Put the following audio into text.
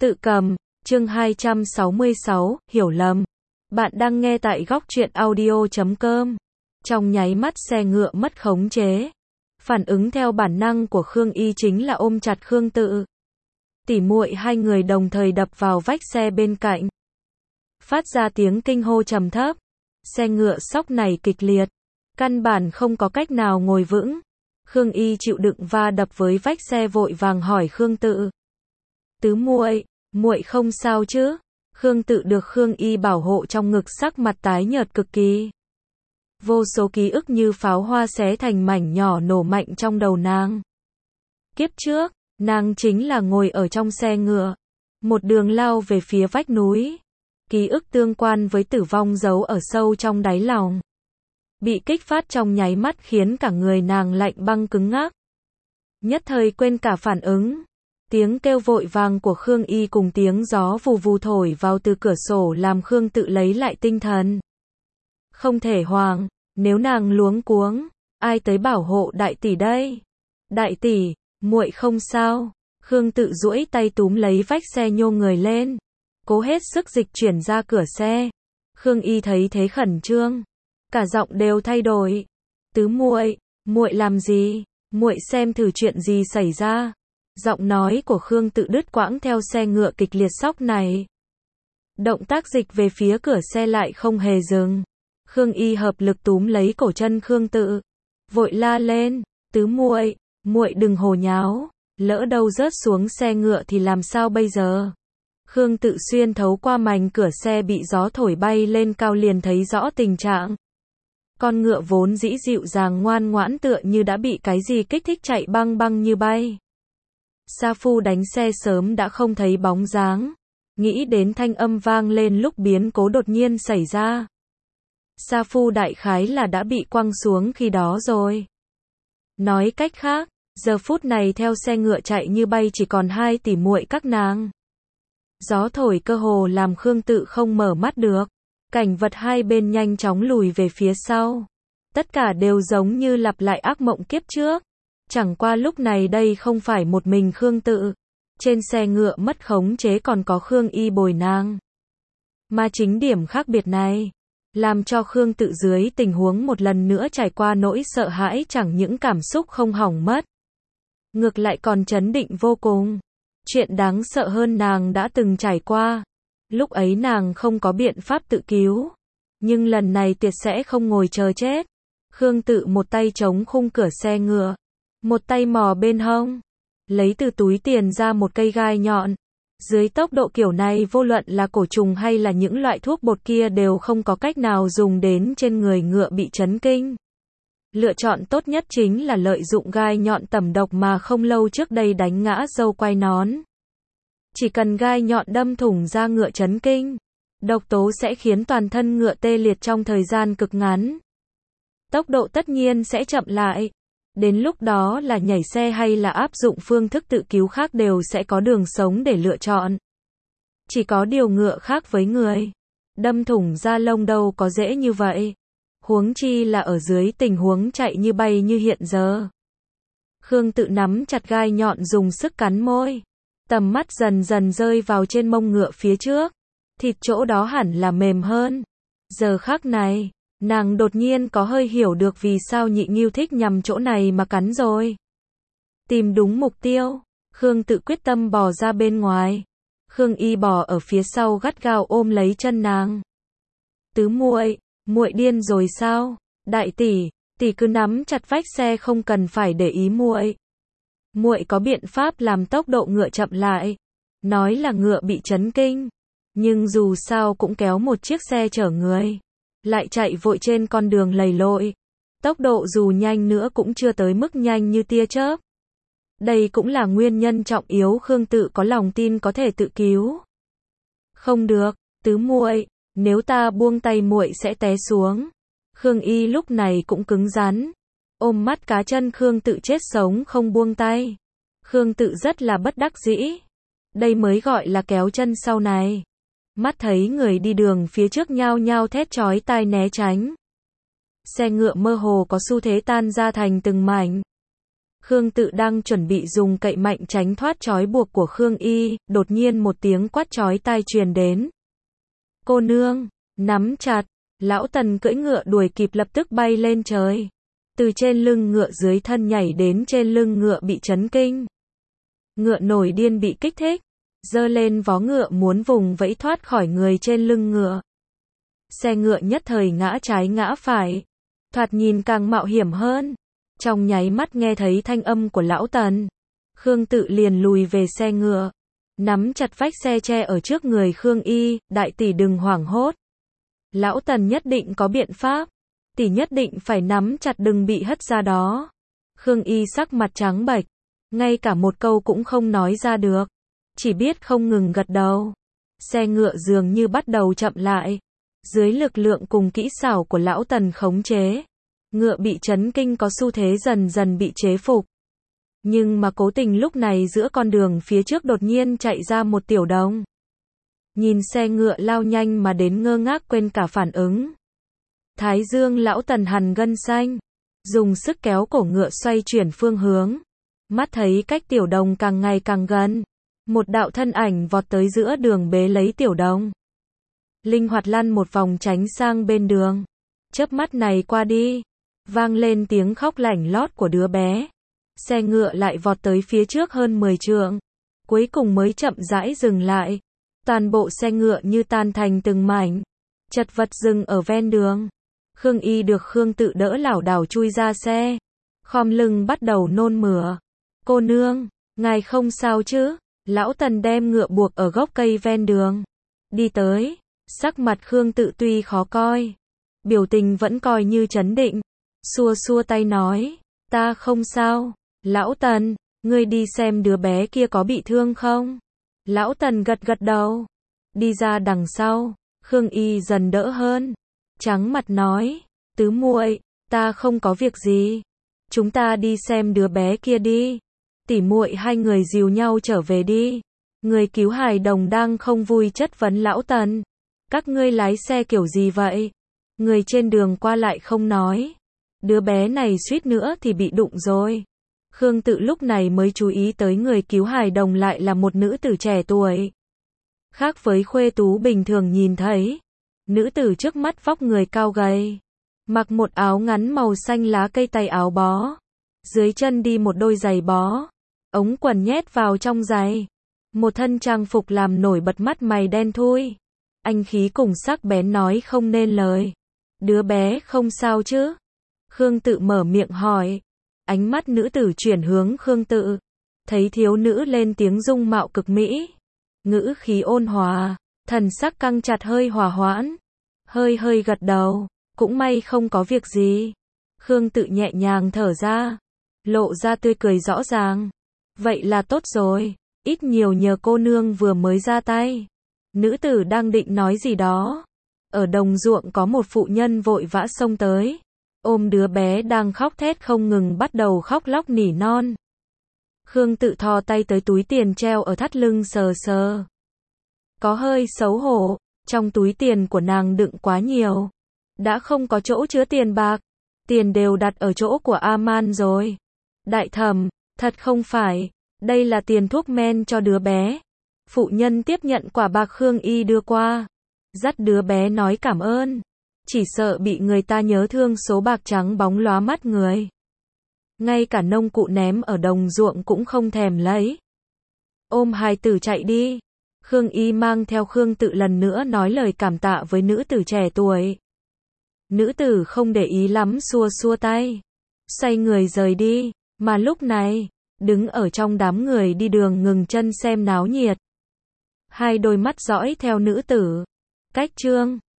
Tự cầm, chương 266, hiểu lầm. Bạn đang nghe tại góc truyện audio.com. Trong nháy mắt xe ngựa mất khống chế. Phản ứng theo bản năng của Khương Y chính là ôm chặt Khương Tự. Tỉ muội hai người đồng thời đập vào vách xe bên cạnh. Phát ra tiếng kinh hô trầm thấp. Xe ngựa sóc này kịch liệt. Căn bản không có cách nào ngồi vững. Khương Y chịu đựng va đập với vách xe vội vàng hỏi Khương Tự. Tứ muội, muội không sao chứ? Khương Tự được Khương Y bảo hộ trong ngực, sắc mặt tái nhợt cực kỳ. Vô số ký ức như pháo hoa xé thành mảnh nhỏ nổ mạnh trong đầu nàng. Kiếp trước, nàng chính là ngồi ở trong xe ngựa, một đường lao về phía vách núi. Ký ức tương quan với tử vong giấu ở sâu trong đáy lòng. Bị kích phát trong nháy mắt khiến cả người nàng lạnh băng cứng ngắc. Nhất thời quên cả phản ứng. Tiếng kêu vội vàng của Khương Y cùng tiếng gió vù vù thổi vào từ cửa sổ làm Khương Tự lấy lại tinh thần. Không thể hoảng, nếu nàng luống cuống, ai tới bảo hộ đại tỷ đây? Đại tỷ, muội không sao. Khương Tự duỗi tay túm lấy vách xe nhô người lên, cố hết sức dịch chuyển ra cửa xe. Khương Y thấy thế khẩn trương, cả giọng đều thay đổi. Tứ muội, muội làm gì? Muội xem thử chuyện gì xảy ra? Giọng nói của Khương Tự đứt quãng theo xe ngựa kịch liệt sóc này. Động tác dịch về phía cửa xe lại không hề dừng. Khương Y hợp lực túm lấy cổ chân Khương Tự, vội la lên, tứ muội, muội đừng hồ nháo, lỡ đâu rớt xuống xe ngựa thì làm sao bây giờ? Khương Tự xuyên thấu qua mảnh cửa xe bị gió thổi bay lên cao liền thấy rõ tình trạng. Con ngựa vốn dĩ dịu dàng ngoan ngoãn tựa như đã bị cái gì kích thích chạy băng băng như bay. Sa Phu đánh xe sớm đã không thấy bóng dáng. Nghĩ đến thanh âm vang lên lúc biến cố đột nhiên xảy ra. Sa Phu đại khái là đã bị quăng xuống khi đó rồi. Nói cách khác, giờ phút này theo xe ngựa chạy như bay chỉ còn hai tỷ muội các nàng. Gió thổi cơ hồ làm Khương Tự không mở mắt được. Cảnh vật hai bên nhanh chóng lùi về phía sau. Tất cả đều giống như lặp lại ác mộng kiếp trước. Chẳng qua lúc này đây không phải một mình Khương Tự. Trên xe ngựa mất khống chế còn có Khương Y bồi nàng. Mà chính điểm khác biệt này, làm cho Khương Tự dưới tình huống một lần nữa trải qua nỗi sợ hãi chẳng những cảm xúc không hỏng mất. Ngược lại còn chấn định vô cùng. Chuyện đáng sợ hơn nàng đã từng trải qua. Lúc ấy nàng không có biện pháp tự cứu. Nhưng lần này tuyệt sẽ không ngồi chờ chết. Khương Tự một tay chống khung cửa xe ngựa, một tay mò bên hông, lấy từ túi tiền ra một cây gai nhọn. Dưới tốc độ kiểu này vô luận là cổ trùng hay là những loại thuốc bột kia đều không có cách nào dùng đến trên người ngựa bị chấn kinh. Lựa chọn tốt nhất chính là lợi dụng gai nhọn tẩm độc mà không lâu trước đây đánh ngã dâu quai nón. Chỉ cần gai nhọn đâm thủng da ngựa chấn kinh, độc tố sẽ khiến toàn thân ngựa tê liệt trong thời gian cực ngắn. Tốc độ tất nhiên sẽ chậm lại. Đến lúc đó là nhảy xe hay là áp dụng phương thức tự cứu khác đều sẽ có đường sống để lựa chọn. Chỉ có điều ngựa khác với người. Đâm thủng da lông đâu có dễ như vậy. Huống chi là ở dưới tình huống chạy như bay như hiện giờ. Khương Tự nắm chặt gai nhọn dùng sức cắn môi. Tầm mắt dần dần rơi vào trên mông ngựa phía trước. Thịt chỗ đó hẳn là mềm hơn. Giờ khắc này, nàng đột nhiên có hơi hiểu được vì sao Nhị Ngưu thích nhằm chỗ này mà cắn rồi. Tìm đúng mục tiêu, Khương Tự quyết tâm bò ra bên ngoài. Khương Y bò ở phía sau gắt gao ôm lấy chân nàng. Tứ muội, muội điên rồi sao? Đại tỷ, tỷ cứ nắm chặt vách xe không cần phải để ý muội. Muội có biện pháp làm tốc độ ngựa chậm lại. Nói là ngựa bị chấn kinh, nhưng dù sao cũng kéo một chiếc xe chở người. Lại chạy vội trên con đường lầy lội. Tốc độ dù nhanh nữa cũng chưa tới mức nhanh như tia chớp. Đây cũng là nguyên nhân trọng yếu Khương Tự có lòng tin có thể tự cứu. Không được, tứ muội, nếu ta buông tay muội sẽ té xuống. Khương Y lúc này cũng cứng rắn. Ôm mắt cá chân Khương Tự chết sống không buông tay. Khương Tự rất là bất đắc dĩ. Đây mới gọi là kéo chân sau này. Mắt thấy người đi đường phía trước nhao nhao thét chói tai né tránh. Xe ngựa mơ hồ có xu thế tan ra thành từng mảnh. Khương Tự đang chuẩn bị dùng cậy mạnh tránh thoát trói buộc của Khương Y, đột nhiên một tiếng quát chói tai truyền đến. Cô nương, nắm chặt, lão Tần cưỡi ngựa đuổi kịp lập tức bay lên trời. Từ trên lưng ngựa dưới thân nhảy đến trên lưng ngựa bị chấn kinh. Ngựa nổi điên bị kích thích, giơ lên vó ngựa muốn vùng vẫy thoát khỏi người trên lưng ngựa. Xe ngựa nhất thời ngã trái ngã phải, thoạt nhìn càng mạo hiểm hơn. Trong nháy mắt nghe thấy thanh âm của lão Tần, Khương Tự liền lùi về xe ngựa, nắm chặt vách xe che ở trước người Khương Y, đại tỷ đừng hoảng hốt. Lão Tần nhất định có biện pháp, tỷ nhất định phải nắm chặt đừng bị hất ra đó. Khương Y sắc mặt trắng bệch, ngay cả một câu cũng không nói ra được, chỉ biết không ngừng gật đầu. Xe ngựa dường như bắt đầu chậm lại, dưới lực lượng cùng kỹ xảo của lão Tần khống chế, ngựa bị chấn kinh có xu thế dần dần bị chế phục. Nhưng mà cố tình lúc này giữa con đường phía trước đột nhiên chạy ra một tiểu đồng. Nhìn xe ngựa lao nhanh mà đến ngơ ngác quên cả phản ứng. Thái dương lão Tần hằn gân xanh, dùng sức kéo cổ ngựa xoay chuyển phương hướng. Mắt thấy cách tiểu đồng càng ngày càng gần, một đạo thân ảnh vọt tới giữa đường bế lấy tiểu đồng. Linh hoạt lăn một vòng tránh sang bên đường. Chớp mắt này qua đi, vang lên tiếng khóc lảnh lót của đứa bé. Xe ngựa lại vọt tới phía trước hơn 10 trượng, cuối cùng mới chậm rãi dừng lại. Toàn bộ xe ngựa như tan thành từng mảnh, chật vật dừng ở ven đường. Khương Y được Khương Tự đỡ lảo đảo chui ra xe, khom lưng bắt đầu nôn mửa. Cô nương, ngài không sao chứ? Lão Tần đem ngựa buộc ở gốc cây ven đường, đi tới. Sắc mặt Khương Tự tuy khó coi, biểu tình vẫn coi như trấn định, xua xua tay nói, ta không sao. Lão Tần, ngươi đi xem đứa bé kia có bị thương không? Lão Tần gật gật đầu, đi ra đằng sau. Khương Y dần đỡ hơn, trắng mặt nói, tứ muội, ta không có việc gì, chúng ta đi xem đứa bé kia đi. Tỷ muội hai người dìu nhau trở về đi. Người cứu hài đồng đang không vui chất vấn lão Tần, các ngươi lái xe kiểu gì vậy? Người trên đường qua lại không nói, đứa bé này suýt nữa thì bị đụng rồi. Khương Tự lúc này mới chú ý tới người cứu hài đồng lại là một nữ tử trẻ tuổi. Khác với khuê tú bình thường nhìn thấy, nữ tử trước mắt vóc người cao gầy, mặc một áo ngắn màu xanh lá cây tay áo bó, dưới chân đi một đôi giày bó, ống quần nhét vào trong giày, một thân trang phục làm nổi bật mắt mày đen thui, anh khí cùng sắc bén nói không nên lời. Đứa bé không sao chứ? Khương Tự mở miệng hỏi. Ánh mắt nữ tử chuyển hướng Khương Tự, thấy thiếu nữ lên tiếng dung mạo cực mỹ, ngữ khí ôn hòa, thần sắc căng chặt hơi hòa hoãn, hơi gật đầu, cũng may không có việc gì. Khương Tự nhẹ nhàng thở ra, lộ ra tươi cười rõ ràng. Vậy là tốt rồi, ít nhiều nhờ cô nương vừa mới ra tay. Nữ tử đang định nói gì đó, ở đồng ruộng có một phụ nhân vội vã xông tới, ôm đứa bé đang khóc thét không ngừng bắt đầu khóc lóc nỉ non. Khương Tự thò tay tới túi tiền treo ở thắt lưng sờ sờ. Có hơi xấu hổ, trong túi tiền của nàng đựng quá nhiều, đã không có chỗ chứa tiền bạc, tiền đều đặt ở chỗ của A-man rồi. Đại thẩm, thật không phải, đây là tiền thuốc men cho đứa bé. Phụ nhân tiếp nhận quả bạc Khương Y đưa qua, dắt đứa bé nói cảm ơn, chỉ sợ bị người ta nhớ thương số bạc trắng bóng lóa mắt người. Ngay cả nông cụ ném ở đồng ruộng cũng không thèm lấy. Ôm hài tử chạy đi. Khương Y mang theo Khương Tự lần nữa nói lời cảm tạ với nữ tử trẻ tuổi. Nữ tử không để ý lắm xua xua tay, xoay người rời đi, mà lúc này, đứng ở trong đám người đi đường ngừng chân xem náo nhiệt. Hai đôi mắt dõi theo nữ tử. Cách chương